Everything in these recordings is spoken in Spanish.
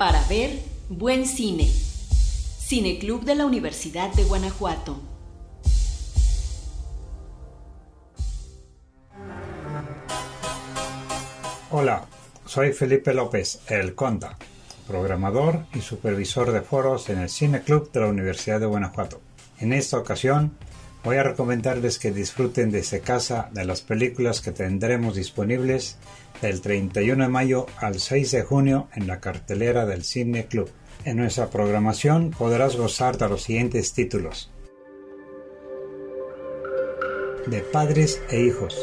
Para ver buen cine. Cineclub de la Universidad de Guanajuato. Hola, soy Felipe López, el Conda, programador y supervisor de foros en el Cineclub de la Universidad de Guanajuato. En esta ocasión voy a recomendarles que disfruten desde casa de las películas que tendremos disponibles del 31 de mayo al 6 de junio en la cartelera del Cineclub. En nuestra programación podrás gozar de los siguientes títulos: De padres e hijos.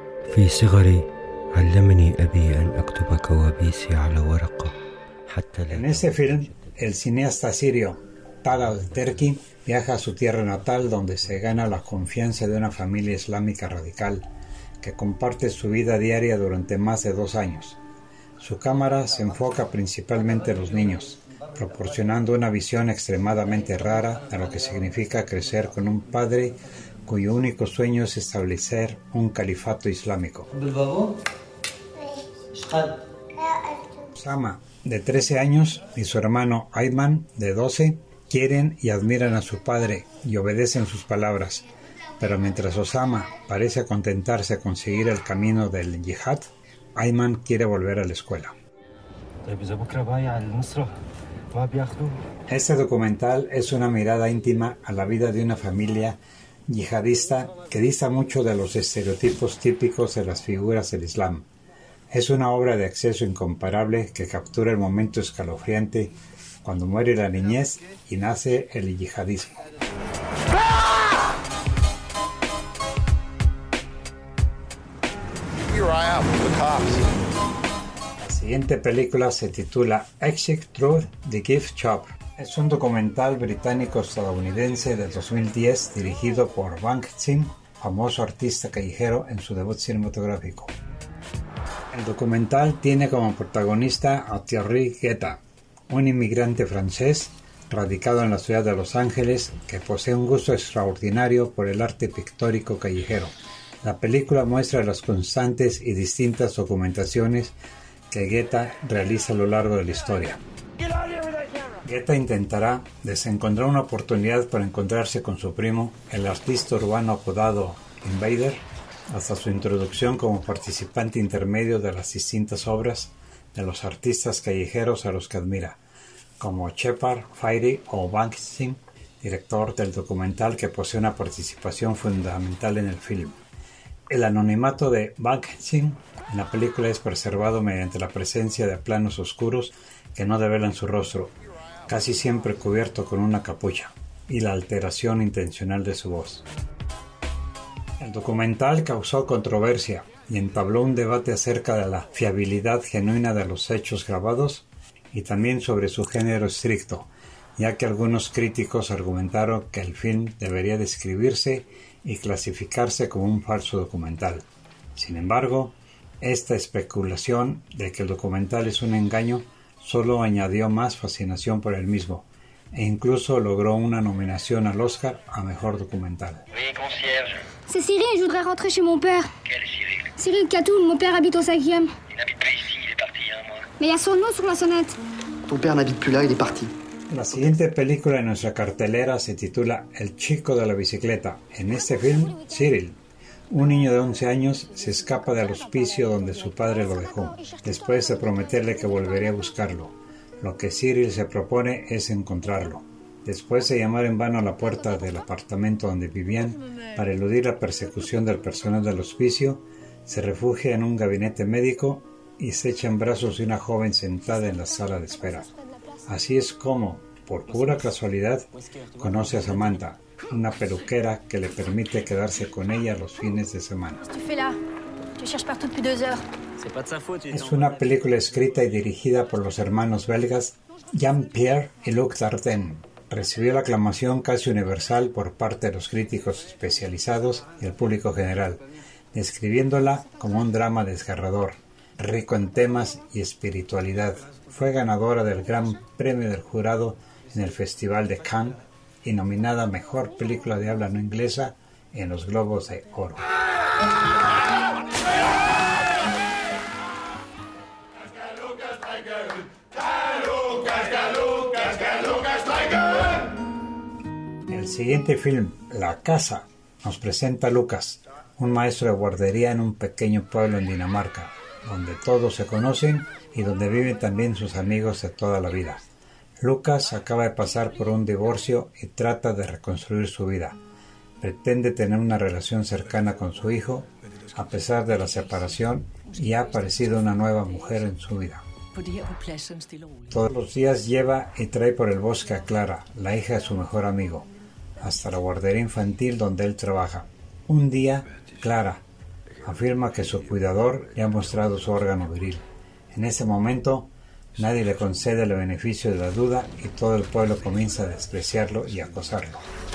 En este film, el cineasta sirio Talat Terki viaja a su tierra natal, donde se gana la confianza de una familia islámica radical que comparte su vida diaria durante más de 2 años. Su cámara se enfoca principalmente en los niños, proporcionando una visión extremadamente rara de lo que significa crecer con un padre cuyo único sueño es establecer un califato islámico. Osama, de 13 años, y su hermano Ayman, de 12, quieren y admiran a su padre y obedecen sus palabras, pero mientras Osama parece contentarse con seguir el camino del yihad, Ayman quiere volver a la escuela. Este documental es una mirada íntima a la vida de una familia yihadista que dista mucho de los estereotipos típicos de las figuras del Islam. Es una obra de acceso incomparable que captura el momento escalofriante cuando muere la niñez y nace el yihadismo. La siguiente película se titula Exit Through the Gift Shop. Es un documental británico-estadounidense del 2010 dirigido por Bang Chin, famoso artista callejero en su debut cinematográfico. El documental tiene como protagonista a Thierry Guetta, un inmigrante francés radicado en la ciudad de Los Ángeles que posee un gusto extraordinario por el arte pictórico callejero. La película muestra las constantes y distintas documentaciones que Guetta realiza a lo largo de la historia. Guetta intentará desencontrar una oportunidad para encontrarse con su primo, el artista urbano apodado Invader, hasta su introducción como participante intermedio de las distintas obras de los artistas callejeros a los que admira, como Shepard Fairey o Banksy, director del documental que posee una participación fundamental en el film. El anonimato de Banksy en la película es preservado mediante la presencia de planos oscuros que no develan su rostro, casi siempre cubierto con una capucha, y la alteración intencional de su voz. El documental causó controversia y entabló un debate acerca de la fiabilidad genuina de los hechos grabados y también sobre su género estricto, ya que algunos críticos argumentaron que el film debería describirse y clasificarse como un falso documental. Sin embargo, esta especulación de que el documental es un engaño solo añadió más fascinación por el mismo, e incluso logró una nominación al Oscar a Mejor Documental. C'est Cyril, je voudrais rentrer chez mon père. Quel Cyril? Cyril Catoul, mon père habite au 5e. Il n'habite plus ici, il est parti il y a un mois. Mais il y a son nom sur la sonnette. Ton père n'habite plus là, il est parti. La siguiente película en nuestra cartelera se titula El chico de la bicicleta. En este film, Cyril, un niño de 11 años, se escapa del hospicio donde su padre lo dejó, después de prometerle que volvería a buscarlo. Lo que Cyril se propone es encontrarlo. Después de llamar en vano a la puerta del apartamento donde vivían para eludir la persecución del personal del hospicio, se refugia en un gabinete médico y se echa en brazos de una joven sentada en la sala de espera. Así es como, por pura casualidad, conoce a Samantha, una peluquera que le permite quedarse con ella los fines de semana. Es una película escrita y dirigida por los hermanos belgas Jean-Pierre y Luc Dardenne. Recibió la aclamación casi universal por parte de los críticos especializados y el público general, describiéndola como un drama desgarrador, rico en temas y espiritualidad. Fue ganadora del Gran Premio del Jurado en el Festival de Cannes y nominada a Mejor Película de Habla No Inglesa en los Globos de Oro. El siguiente film, La Casa, nos presenta a Lucas, un maestro de guardería en un pequeño pueblo en Dinamarca, donde todos se conocen y donde viven también sus amigos de toda la vida. Lucas acaba de pasar por un divorcio y trata de reconstruir su vida. Pretende tener una relación cercana con su hijo, a pesar de la separación, y ha aparecido una nueva mujer en su vida. Todos los días lleva y trae por el bosque a Clara, la hija de su mejor amigo, hasta la guardería infantil donde él trabaja. Un día, Clara afirma que su cuidador le ha mostrado su órgano viril. En ese momento, nadie le concede el beneficio de la duda y todo el pueblo comienza a despreciarlo y acosarlo.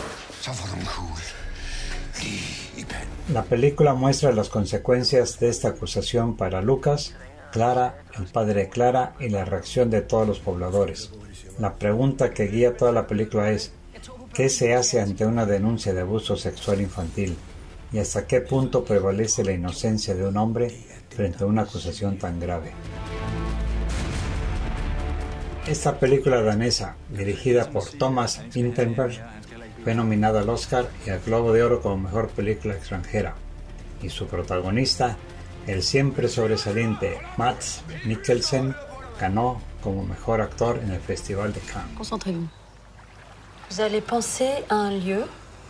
La película muestra las consecuencias de esta acusación para Lucas, Clara, el padre de Clara y la reacción de todos los pobladores. La pregunta que guía toda la película es: ¿qué se hace ante una denuncia de abuso sexual infantil? ¿Y hasta qué punto prevalece la inocencia de un hombre frente a una acusación tan grave? Esta película danesa, dirigida por Thomas Vinterberg, fue nominada al Oscar y al Globo de Oro como Mejor Película Extranjera, y su protagonista, el siempre sobresaliente Mads Mikkelsen, ganó como Mejor Actor en el Festival de Cannes. Concentrez-vous. Vous allez penser à un lieu.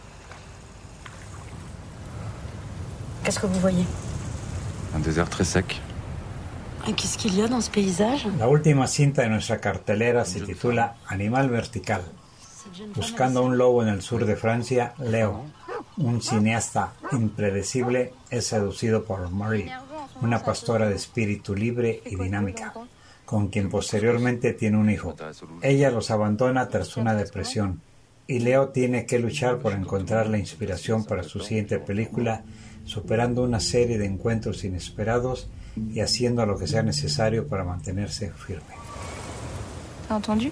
Qu'est-ce que vous voyez? Un désert très sec. Et qu'est-ce qu'il y a dans ce paysage? La última cinta de nuestra cartelera se titula Animal Vertical. Buscando a un lobo en el sur de Francia, Leo, un cineasta impredecible, es seducido por Marie, una pastora de espíritu libre y dinámica, con quien posteriormente tiene un hijo. Ella los abandona tras una depresión, y Leo tiene que luchar por encontrar la inspiración para su siguiente película, superando una serie de encuentros inesperados y haciendo lo que sea necesario para mantenerse firme. ¿Has entendu?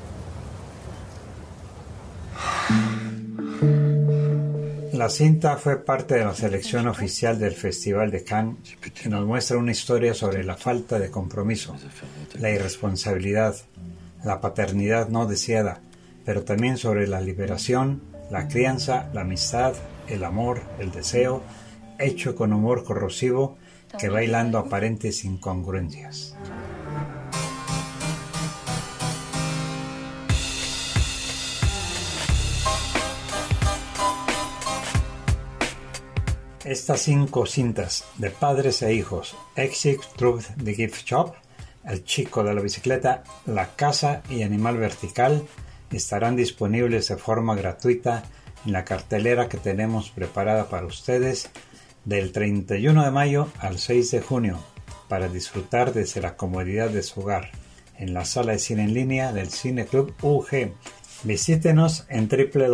La cinta fue parte de la selección oficial del Festival de Cannes y nos muestra una historia sobre la falta de compromiso, la irresponsabilidad, la paternidad no deseada, pero también sobre la liberación, la crianza, la amistad, el amor, el deseo, hecho con humor corrosivo que va hilando aparentes incongruencias. Estas 5 cintas de padres e hijos, Exit Through the Gift Shop, El chico de la bicicleta, La casa y Animal Vertical, estarán disponibles de forma gratuita en la cartelera que tenemos preparada para ustedes del 31 de mayo al 6 de junio para disfrutar desde la comodidad de su hogar en la sala de cine en línea del Cine Club UG. Visítenos en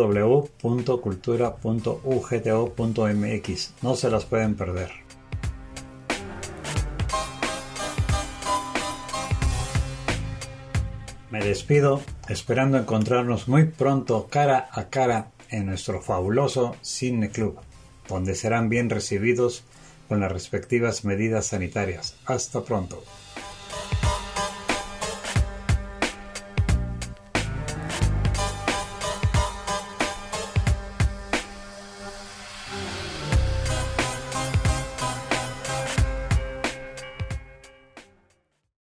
www.cultura.ugto.mx. No se las pueden perder. Me despido, esperando encontrarnos muy pronto cara a cara en nuestro fabuloso Cine Club, donde serán bien recibidos con las respectivas medidas sanitarias. Hasta pronto.